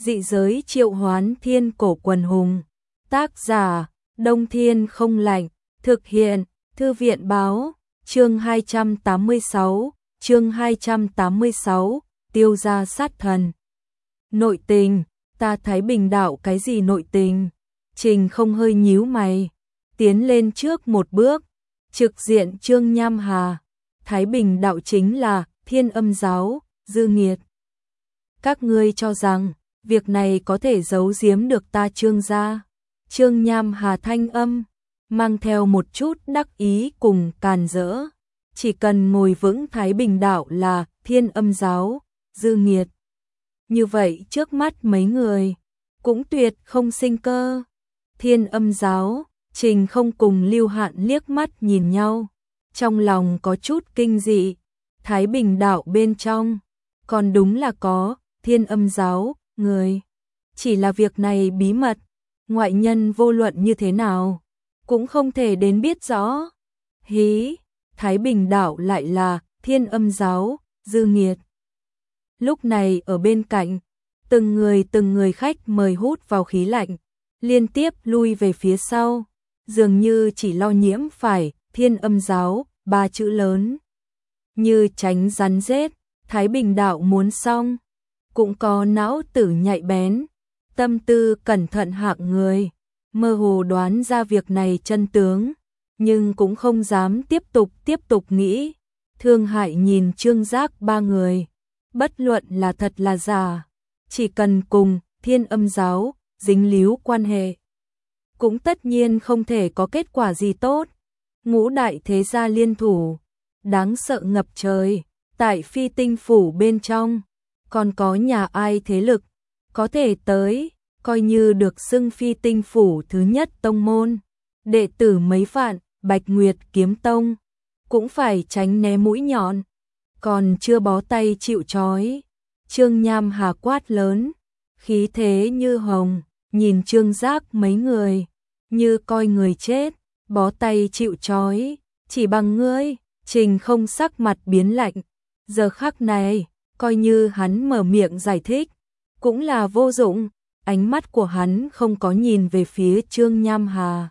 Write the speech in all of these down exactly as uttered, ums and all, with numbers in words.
Dị giới triệu hoán thiên cổ quần hùng. Tác giả, Đông Thiên không lạnh. Thực hiện, Thư viện báo. Chương hai trăm tám mươi sáu, chương hai trăm tám mươi sáu, Tiêu gia sát thần. Nội tình, ta Thái Bình đạo cái gì nội tình? Trình Không hơi nhíu mày, tiến lên trước một bước, trực diện Trương Nham Hà. Thái Bình đạo chính là Thiên Âm giáo, dư nghiệt. Các ngươi cho rằng việc này có thể giấu giếm được ta Trương gia? Trương Nham Hà thanh âm mang theo một chút đắc ý cùng càn rỡ. Chỉ cần ngồi vững Thái Bình đạo là Thiên Âm giáo, dư nghiệt. Như vậy trước mắt mấy người cũng tuyệt không sinh cơ. Thiên Âm giáo, Trình Không cùng Lưu Hạn liếc mắt nhìn nhau, trong lòng có chút kinh dị. Thái Bình đạo bên trong còn đúng là có Thiên Âm giáo người, chỉ là việc này bí mật, ngoại nhân vô luận như thế nào cũng không thể đến biết rõ. Hí, Thái Bình đạo lại là Thiên Âm giáo, dư nghiệt. Lúc này ở bên cạnh, từng người từng người khách mời hút vào khí lạnh, liên tiếp lui về phía sau, dường như chỉ lo nhiễm phải Thiên Âm giáo ba chữ lớn. Như tránh rắn rết, Thái Bình đạo muốn xong. Cũng có não tử nhạy bén, tâm tư cẩn thận hạng người, mơ hồ đoán ra việc này chân tướng, nhưng cũng không dám tiếp tục tiếp tục nghĩ. Thương hại nhìn Trương Giác ba người, bất luận là thật là giả, chỉ cần cùng Thiên Âm giáo dính líu quan hệ, cũng tất nhiên không thể có kết quả gì tốt. Ngũ đại thế gia liên thủ, đáng sợ ngập trời. Tại Phi Tinh phủ bên trong, còn có nhà ai thế lực có thể tới, coi như được xưng Phi Tinh phủ thứ nhất tông môn, đệ tử mấy vạn, Bạch Nguyệt kiếm tông cũng phải tránh né mũi nhọn, còn chưa bó tay chịu trói. Trương Nham Hà quát lớn, khí thế như hồng, nhìn Trương Giác mấy người như coi người chết, bó tay chịu trói, chỉ bằng ngươi. Trình Không sắc mặt biến lạnh, giờ khắc này, coi như hắn mở miệng giải thích, cũng là vô dụng. Ánh mắt của hắn không có nhìn về phía Trương Nham Hà,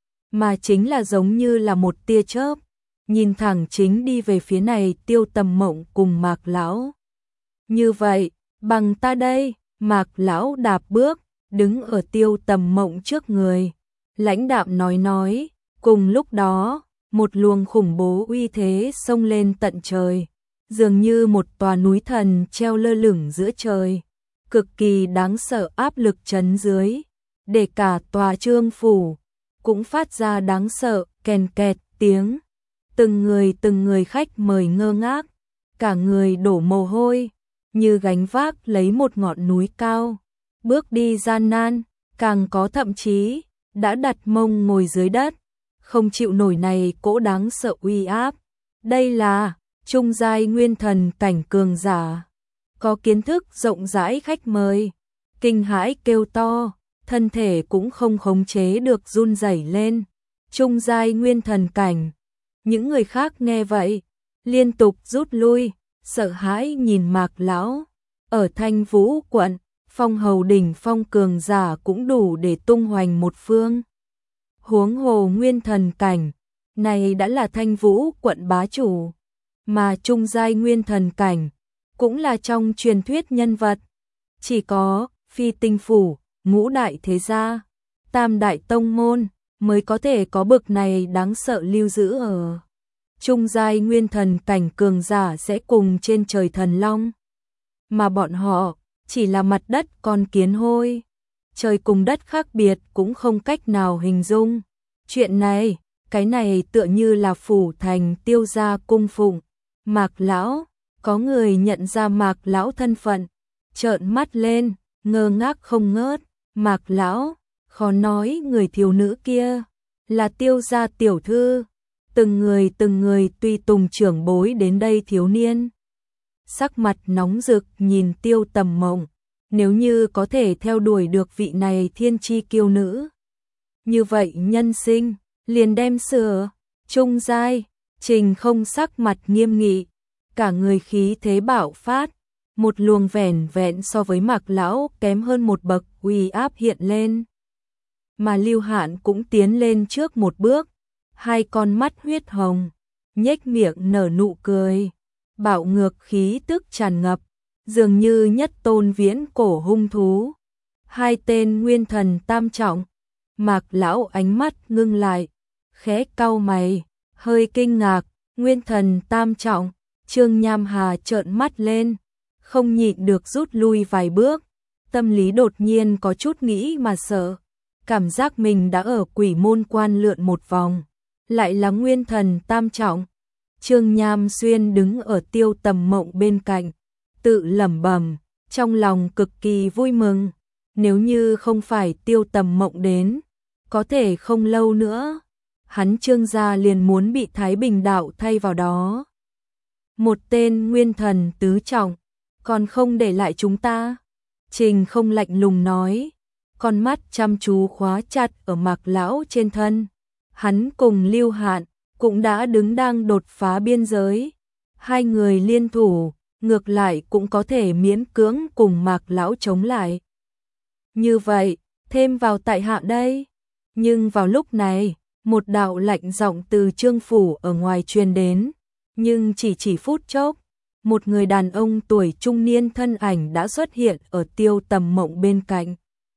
mà chính là giống như là một tia chớp, nhìn thẳng chính đi về phía này Tiêu Tầm Mộng cùng Mạc Lão. Như vậy, bằng ta đây. Mạc Lão đạp bước, đứng ở Tiêu Tầm Mộng trước người, lãnh đạm nói nói. Cùng lúc đó, một luồng khủng bố uy thế xông lên tận trời, dường như một tòa núi thần treo lơ lửng giữa trời, cực kỳ đáng sợ áp lực trấn dưới, để cả tòa Trương phủ cũng phát ra đáng sợ kèn kẹt tiếng. Từng người từng người khách mời ngơ ngác, cả người đổ mồ hôi, như gánh vác lấy một ngọn núi cao, bước đi gian nan, càng có thậm chí đã đặt mông ngồi dưới đất, không chịu nổi này cỗ đáng sợ uy áp. Đây là trung giai nguyên thần cảnh cường giả, có kiến thức rộng rãi khách mời kinh hãi kêu to, thân thể cũng không khống chế được run rẩy lên. Trung giai nguyên thần cảnh. Những người khác nghe vậy liên tục rút lui, sợ hãi nhìn Mạc Lão. Ở Thanh Vũ quận, phong hầu đỉnh phong cường giả cũng đủ để tung hoành một phương, huống hồ nguyên thần cảnh, này đã là Thanh Vũ quận bá chủ, mà trung giai nguyên thần cảnh cũng là trong truyền thuyết nhân vật. Chỉ có Phi Tinh phủ, ngũ đại thế gia, tam đại tông môn mới có thể có bực này đáng sợ lưu giữ ở. Trung giai nguyên thần cảnh cường giả sẽ cùng trên trời thần long, mà bọn họ chỉ là mặt đất con kiến hôi. Trời cùng đất khác biệt cũng không cách nào hình dung. Chuyện này, cái này tựa như là phủ thành Tiêu gia cung phụng Mạc Lão. Có người nhận ra Mạc Lão thân phận, trợn mắt lên, ngơ ngác không ngớt. Mạc Lão, khó nói người thiếu nữ kia là Tiêu gia tiểu thư. Từng người từng người tùy tùng trưởng bối đến đây thiếu niên, sắc mặt nóng rực nhìn Tiêu Tầm Mộng. Nếu như có thể theo đuổi được vị này thiên chi kiêu nữ, như vậy nhân sinh liền đem sửa. Trung giai, Trình Không sắc mặt nghiêm nghị, cả người khí thế bạo phát, một luồng vẻn vẹn so với Mạc lão kém hơn một bậc uy áp hiện lên. Mà Lưu Hạn cũng tiến lên trước một bước, hai con mắt huyết hồng, nhếch miệng nở nụ cười, bạo ngược khí tức tràn ngập, dường như nhất tôn viễn cổ hung thú. Hai tên nguyên thần tam trọng, Mạc lão ánh mắt ngưng lại, khẽ cau mày, hơi kinh ngạc, nguyên thần tam trọng, Trương Nham Hà trợn mắt lên, không nhịn được rút lui vài bước, tâm lý đột nhiên có chút nghĩ mà sợ, cảm giác mình đã ở quỷ môn quan lượn một vòng, lại là nguyên thần tam trọng. Trương Nham Xuyên đứng ở Tiêu Tầm Mộng bên cạnh, tự lẩm bẩm, trong lòng cực kỳ vui mừng, nếu như không phải Tiêu Tầm Mộng đến, có thể không lâu nữa, hắn Trương gia liền muốn bị Thái Bình đạo thay vào đó. Một tên nguyên thần tứ trọng, còn không để lại chúng ta. Trình Không lạnh lùng nói, con mắt chăm chú khóa chặt ở Mạc lão trên thân. Hắn cùng Lưu Hạn cũng đã đứng đang đột phá biên giới, hai người liên thủ, ngược lại cũng có thể miễn cưỡng cùng Mạc lão chống lại. Như vậy, thêm vào tại hạ đây. Nhưng vào lúc này, một đạo lạnh giọng từ Trương phủ ở ngoài truyền đến, nhưng chỉ chỉ phút chốc, một người đàn ông tuổi trung niên thân ảnh đã xuất hiện ở Tiêu Tầm Mộng bên cạnh.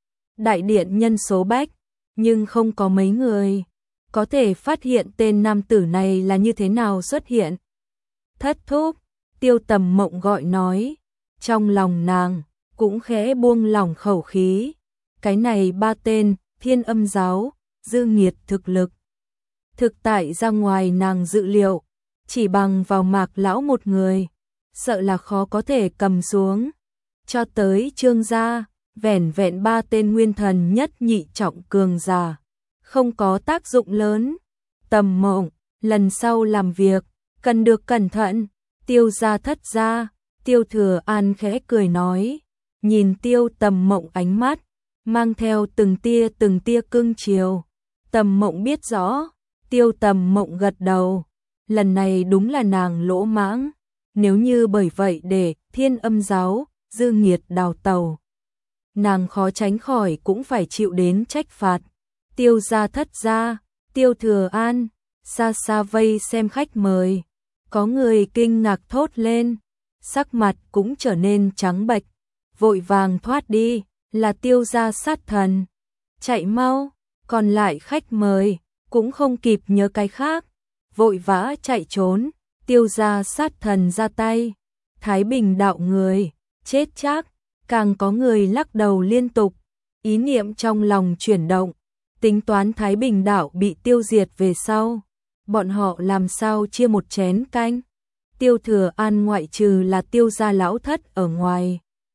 Đại điện nhân số bách, nhưng không có mấy người có thể phát hiện tên nam tử này là như thế nào xuất hiện. Thất thúc, Tiêu Tầm Mộng gọi nói, trong lòng nàng cũng khẽ buông lỏng khẩu khí. Cái này ba tên, Thiên Âm giáo, Dư Nghiệt thực lực. Thực tại ra ngoài nàng dự liệu, chỉ bằng vào Mạc lão một người, sợ là khó có thể cầm xuống. Cho tới Trương gia, vẻn vẹn ba tên nguyên thần nhất nhị trọng cường giả, không có tác dụng lớn. Tầm Mộng, lần sau làm việc, cần được cẩn thận. Tiêu gia thất gia, Tiêu Thừa An khẽ cười nói, nhìn Tiêu Tầm Mộng ánh mắt, mang theo từng tia từng tia cưng chiều. Tầm Mộng biết rõ, Tiêu Tầm Mộng gật đầu, lần này đúng là nàng lỗ mãng, nếu như bởi vậy để Thiên Âm giáo, Dư Nghiệt đào tàu, nàng khó tránh khỏi cũng phải chịu đến trách phạt. Tiêu gia thất gia, Tiêu Thừa An, xa xa vây xem khách mời, có người kinh ngạc thốt lên, sắc mặt cũng trở nên trắng bệch, vội vàng thoát đi, là Tiêu gia sát thần, chạy mau. Còn lại khách mời cũng không kịp nhớ cái khác, vội vã chạy trốn. Tiêu gia sát thần ra tay, Thái Bình đạo người chết chắc. Càng có người lắc đầu liên tục, ý niệm trong lòng chuyển động, tính toán Thái Bình đạo bị tiêu diệt về sau, bọn họ làm sao chia một chén canh. Tiêu Thừa An ngoại trừ là Tiêu gia lão thất ở ngoài,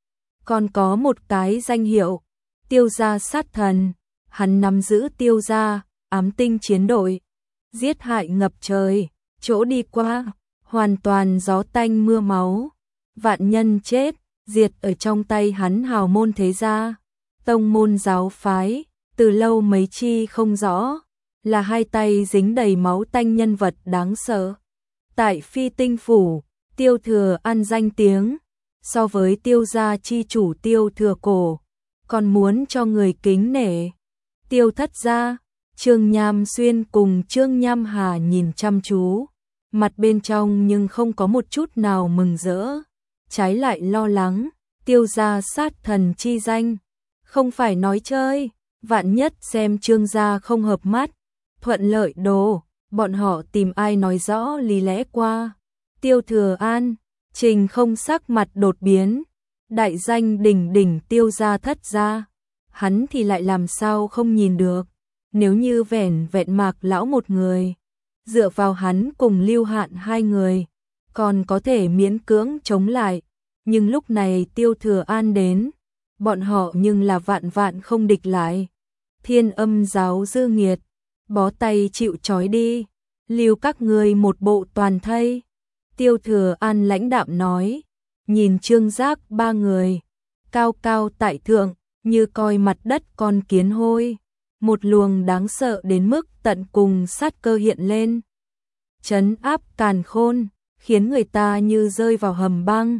còn có một cái danh hiệu, Tiêu gia sát thần. Hắn nắm giữ Tiêu gia ám tinh chiến đội, giết hại ngập trời, chỗ đi qua hoàn toàn gió tanh mưa máu, vạn nhân chết diệt ở trong tay hắn. Hào môn thế gia, tông môn giáo phái, từ lâu mấy chi không rõ, là hai tay dính đầy máu tanh nhân vật đáng sợ. Tại Phi Tinh phủ, Tiêu Thừa An danh tiếng, so với Tiêu gia chi chủ Tiêu Thừa Cổ, còn muốn cho người kính nể. Tiêu thất gia, Trương Nham Xuyên cùng Trương Nham Hà nhìn chăm chú, mặt bên trong nhưng không có một chút nào mừng rỡ, trái lại lo lắng. Tiêu gia sát thần chi danh, không phải nói chơi, vạn nhất xem Trương gia không hợp mắt, thuận lợi đồ, bọn họ tìm ai nói rõ lý lẽ qua. Tiêu Thừa An, Trình Không sắc mặt đột biến, đại danh đỉnh đỉnh Tiêu gia thất gia, hắn thì lại làm sao không nhìn được. Nếu như vẻn vẹn Mạc lão một người, dựa vào hắn cùng Lưu Hạn hai người, còn có thể miễn cưỡng chống lại, nhưng lúc này Tiêu Thừa An đến, bọn họ nhưng là vạn vạn không địch lại. Thiên Âm giáo Dư Nghiệt, bó tay chịu trói đi, lưu các ngươi một bộ toàn thây. Tiêu Thừa An lãnh đạm nói, nhìn Trương Giác ba người, cao cao tại thượng, như coi mặt đất con kiến hôi. Một luồng đáng sợ đến mức tận cùng sát cơ hiện lên, trấn áp càn khôn, khiến người ta như rơi vào hầm băng.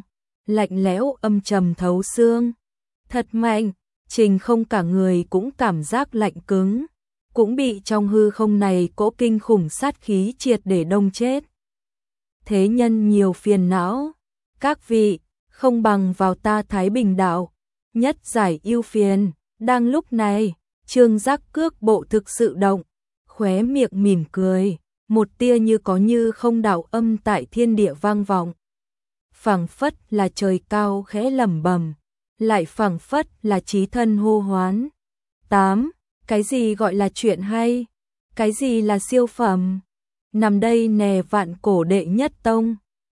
lạnh lẽo âm trầm thấu xương. Thật mạnh, Trình Không cả người cũng cảm giác lạnh cứng, cũng bị trong hư không này cỗ kinh khủng sát khí triệt để đông chết. Thế nhân nhiều phiền não, các vị, không bằng vào ta Thái Bình đạo, nhất giải ưu phiền. Đang lúc này, Trương Giác cước bộ thực sự động, khóe miệng mỉm cười, một tia như có như không đạo âm tại thiên địa vang vọng. Phảng phất là trời cao khẽ lẩm bẩm, lại phảng phất là chí thân hô hoán. tám. Cái gì gọi là chuyện hay? Cái gì là siêu phẩm? Nằm đây nè vạn cổ đệ nhất tông.